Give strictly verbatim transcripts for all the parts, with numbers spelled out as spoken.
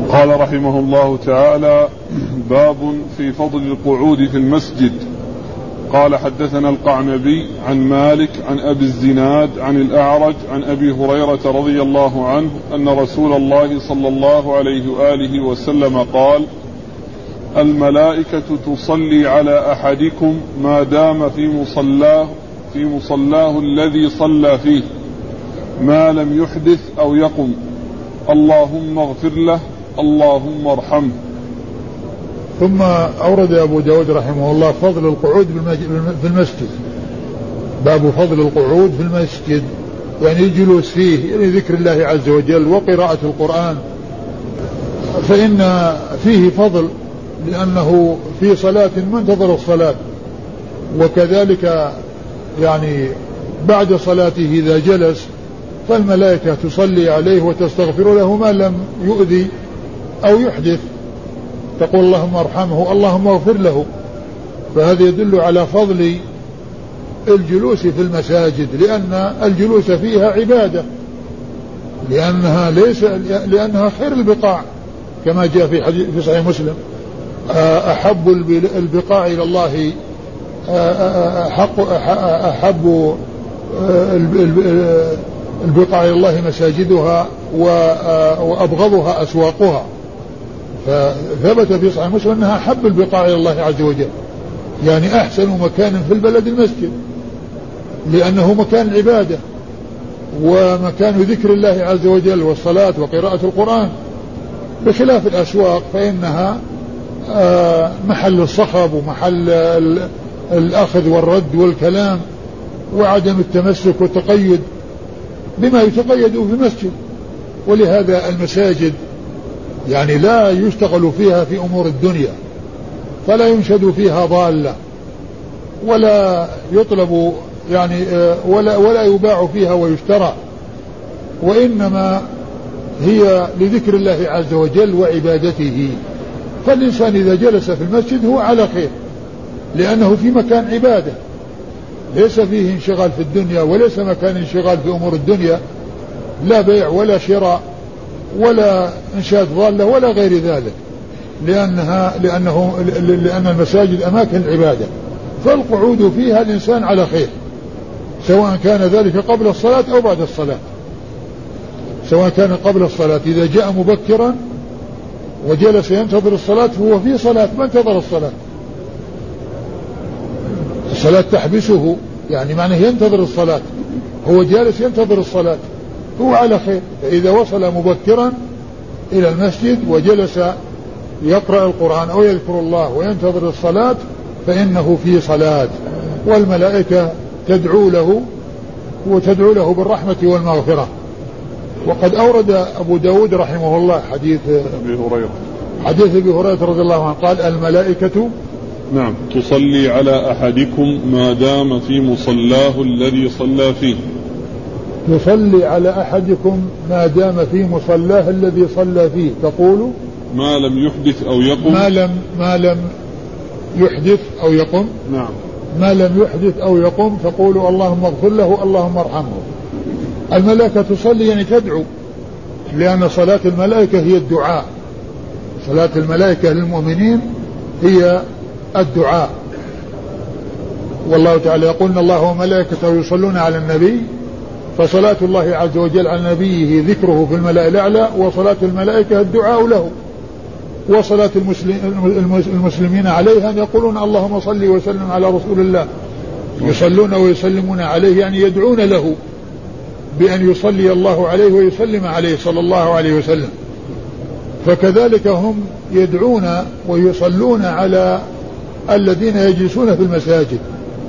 قال رحمه الله تعالى: باب في فضل القعود في المسجد. قال: حدثنا القعنبي عن مالك عن أبي الزناد عن الأعرج عن أبي هريرة رضي الله عنه أن رسول الله صلى الله عليه وآله وسلم قال: الملائكة تصلي على أحدكم ما دام في مصلاه في مصلاه الذي صلى فيه ما لم يحدث أو يقم، اللهم اغفر له اللهم ارحمه. ثم أورد أبو داود رحمه الله فضل القعود في المسجد. باب فضل القعود في المسجد، يعني الجلوس فيه، يعني ذكر الله عز وجل وقراءة القرآن، فإن فيه فضل لأنه في صلاة منتظر الصلاة، وكذلك يعني بعد صلاته إذا جلس فالملائكة تصلي عليه وتستغفر له ما لم يؤذي أو يحدث، تقول اللهم ارحمه اللهم اغفر له. فهذا يدل على فضل الجلوس في المساجد، لأن الجلوس فيها عبادة، لأنها ليس لأنها خير البقاع، كما جاء في حديث في صحيح مسلم: أحب البقاع إلى الله أحب, أحب البقاع إلى الله مساجدها وأبغضها أسواقها. فثبت في صحيح مسلم أنها أحب البقاع إلى الله عز وجل، يعني أحسن مكان في البلد المسجد، لأنه مكان العبادة ومكان ذكر الله عز وجل والصلاة وقراءة القرآن، بخلاف الأسواق فإنها محل الصخب ومحل الأخذ والرد والكلام وعدم التمسك والتقيد بما يتقيد في المسجد. ولهذا المساجد يعني لا يشتغل فيها في أمور الدنيا، فلا ينشد فيها ضالة، ولا يطلب يعني ولا, ولا يباع فيها ويشترى، وإنما هي لذكر الله عز وجل وعبادته. فالإنسان إذا جلس في المسجد هو على خير، لأنه في مكان عبادة ليس فيه انشغال في الدنيا، وليس مكان انشغال في أمور الدنيا، لا بيع ولا شراء ولا إنشاد ضالة ولا غير ذلك، لأنها لأنه لأن المساجد أماكن العبادة، فالقعود فيها الإنسان على خير، سواء كان ذلك قبل الصلاة أو بعد الصلاة. سواء كان قبل الصلاة إذا جاء مبكرا وجلس ينتظر الصلاة فهو في صلاة، ما انتظر الصلاة، الصلاة تحبسه، يعني معناه ينتظر الصلاة، هو جالس ينتظر الصلاة، هو على خير. فإذا وصل مبكرا إلى المسجد وجلس يقرأ القرآن أو يذكر الله وينتظر الصلاة فإنه في صلاة، والملائكة تدعو له وتدعو له بالرحمة والمغفرة. وقد أورد أبو داود رحمه الله حديث أبي هريرة حديث أبي هريرة رضي الله عنه قال: الملائكة نعم تصلي على أحدكم ما دام في مصلاه الذي صلى فيه. تصلي على أحدكم ما دام في مصلاه الذي صلى فيه، تقول ما لم يحدث أو يقم ما لم ما لم يحدث أو يقم نعم ما لم يحدث أو يقم تقول اللهم اغفر له اللهم ارحمه. الملائكة تصلي يعني تدعو، لأن صلاة الملائكة هي الدعاء، صلاة الملائكة للمؤمنين هي الدعاء. والله تعالى يقول إن الله وملائكته يصلون على النبي، فصلاة الله عز وجل على نبيه ذكره في الملأ الأعلى، وصلاة الملائكة الدعاء له، وصلاة المسلمين عليها أن يقولون اللهم صل وسلم على رسول الله، يصلون ويسلمون عليه، يعني يدعون له بأن يصلي الله عليه ويسلم عليه صلى الله عليه وسلم. فكذلك هم يدعون ويصلون على الذين يجلسون في المساجد،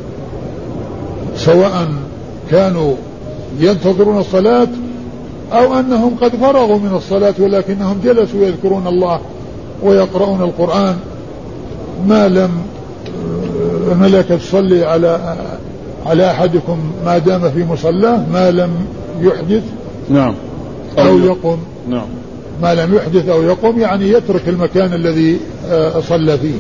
سواء كانوا ينتظرون الصلاة أو أنهم قد فرغوا من الصلاة ولكنهم جلسوا يذكرون الله ويقرؤون القرآن. ما لم الملائكة تصلي على على أحدكم ما دام في مصلاه ما لم يحدث نعم أو يقم نعم ما لم يحدث أو يقم، يعني يترك المكان الذي صلى فيه.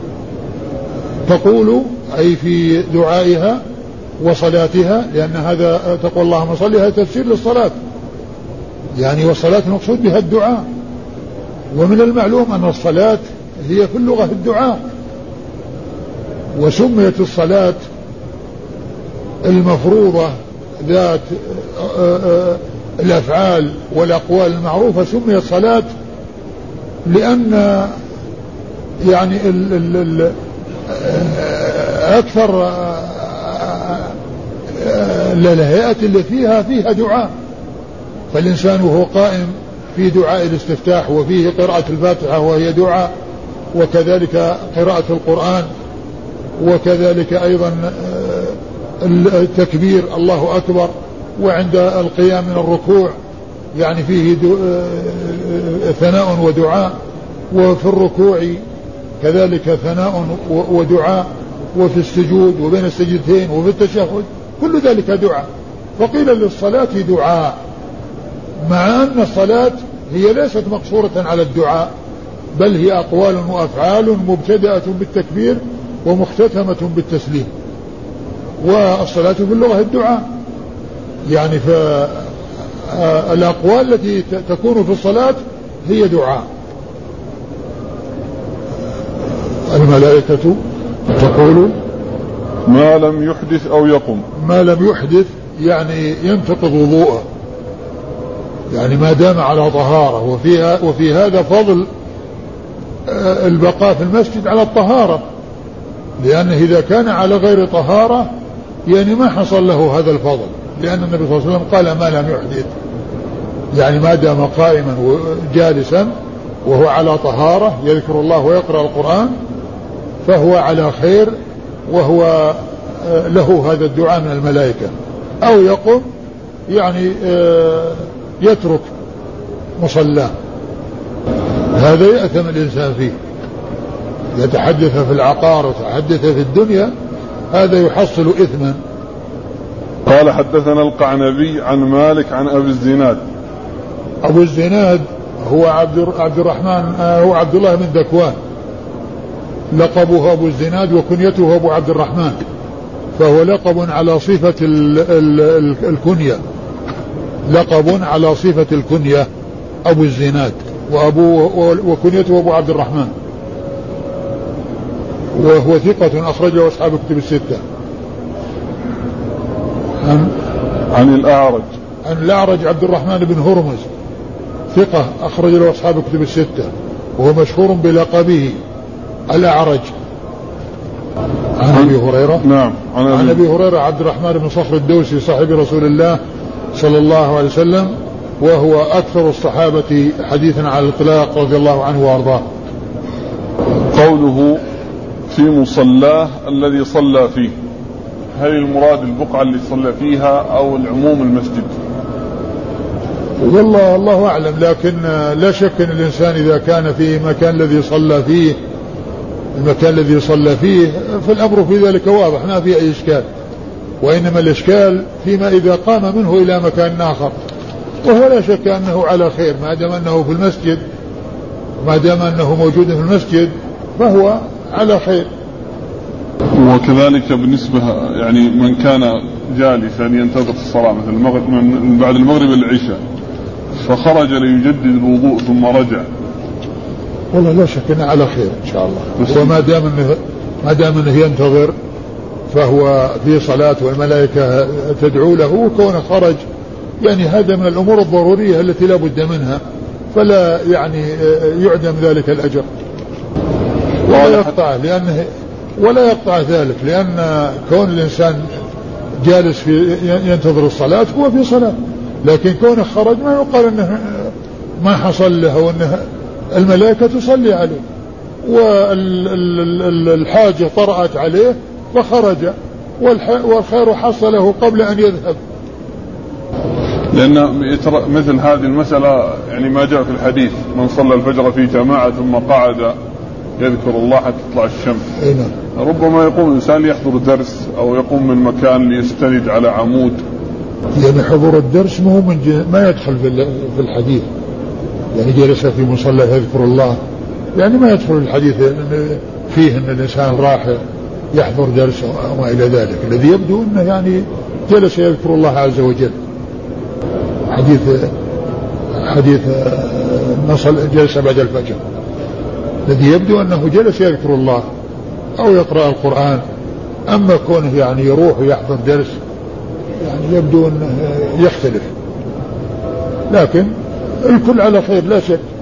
تقول أي في دعائها وصلاتها، لأن هذا تقول اللهم صل هذا تفسير للصلاة، يعني والصلاة المقصود بها الدعاء، ومن المعلوم أن الصلاة هي في اللغة الدعاء، وسميت الصلاة المفروضة ذات الأفعال والأقوال المعروفة سميت صلاة لأن يعني ال ال ال أكثر الهيئات اللي فيها فيها دعاء، فالإنسان وهو قائم في دعاء الاستفتاح، وفيه قراءة الفاتحة وهي دعاء، وكذلك قراءة القرآن، وكذلك أيضا التكبير الله أكبر، وعند القيام من الركوع يعني فيه ثناء ودعاء، وفي الركوع كذلك ثناء ودعاء، وفي السجود وبين السجدتين وفي التشهد كل ذلك دعاء. فقيل للصلاة دعاء، مع أن الصلاة هي ليست مقصورة على الدعاء، بل هي أقوال وأفعال مبتدأة بالتكبير ومختتمة بالتسليم. والصلاة في اللغة الدعاء، يعني فالأقوال التي تكون في الصلاة هي دعاء. الملائكة تقول ما لم يحدث أو يقم. ما لم يحدث يعني ينتقض وضوءه، يعني ما دام على طهارة. وفيها وفي هذا فضل البقاء في المسجد على الطهارة، لأنه إذا كان على غير طهارة يعني ما حصل له هذا الفضل، لأن النبي صلى الله عليه وسلم قال ما لم يحدث، يعني ما دام قائما وجالسا وهو على طهارة يذكر الله ويقرأ القرآن فهو على خير، وهو له هذا الدعاء من الملائكة. أو يقوم يعني يترك مصلاه، هذا يأثم الإنسان فيه، يتحدث في العقار ويتحدث في الدنيا، هذا يحصل إثما. قال حدثنا القعنبي عن مالك عن أبي الزناد. أبو الزناد هو عبد عبد الرحمن هو عبد الله بن ذكوان، لقبه أبو الزناد وكنيته أبو عبد الرحمن، فهو لقب على صفة ال ال ال الكنية، لقب على صفة الكنية أبو الزناد، وأبو وكنيته أبو عبد الرحمن، وهو ثقة أخرجه أصحاب الكتب الستة. عن, عن الأعرج عن الأعرج عبد الرحمن بن هرمز، ثقة أخرج له أصحاب الكتب الستة، وهو مشهور بلقبه الأعرج. عن أبي هريرة نعم عن, عن أبي هريرة عبد الرحمن بن صخر الدوسي صاحب رسول الله صلى الله عليه وسلم، وهو أكثر الصحابة حديثا على الإطلاق رضي الله عنه وأرضاه. قوله في مصلاه الذي صلى فيه، هل المراد البقعة اللي صلى فيها أو العموم المسجد؟ والله الله أعلم، لكن لا شك أن الإنسان إذا كان في مكان الذي صلى فيه المكان الذي صلى فيه فالأمر في ذلك واضح ما في أي إشكال، وإنما الإشكال فيما إذا قام منه إلى مكان آخر، وهو لا شك أنه على خير ما دام أنه في المسجد، ما دام أنه موجود في المسجد فهو على خير. وكذلك بالنسبة يعني من كان جالسا ينتظر الصلاة مثل المغرب من بعد المغرب العشاء فخرج ليجدد الوضوء ثم رجع، والله لا شك أنه على خير إن شاء الله، وما دام أنه ما دام أنه ينتظر فهو في صلاة والملائكة تدعو له، وكونه خرج يعني هذا من الأمور الضرورية التي لا بد منها، فلا يعني يعدم ذلك الأجر ولا يقطع لأنه ولا يقطع ذلك، لأن كون الإنسان جالس في ينتظر الصلاة هو في صلاة، لكن كونه خرج ما يقال أنه ما حصل له وأنه الملائكة تصلي عليه، والحاجة طرأت عليه فخرج والخير حصله قبل أن يذهب. لأن مثل هذه المسألة يعني ما جاء في الحديث من صلى الفجر في جماعة ثم قعد يذكر الله حتى تطلع الشمس. أينا. ربما يقوم الإنسان ليحضر درس أو يقوم من مكان ليستند على عمود، يعني حضور الدرس ما هو من ما يدخل في الحديث، يعني جلس في مصلى يذكر الله يعني ما يدخل الحديث فيه أن الإنسان راح يحضر درس وما إلى ذلك، الذي يبدو أنه يعني جلس يذكر الله عز وجل. حديث حديث نصل جلسة بعد الفجر. الذي يبدو أنه جلس يذكر الله أو يقرأ القرآن. أما كونه يعني يروح ويحضر درس يعني يبدو أنه يختلف، لكن الكل على خير لا شك.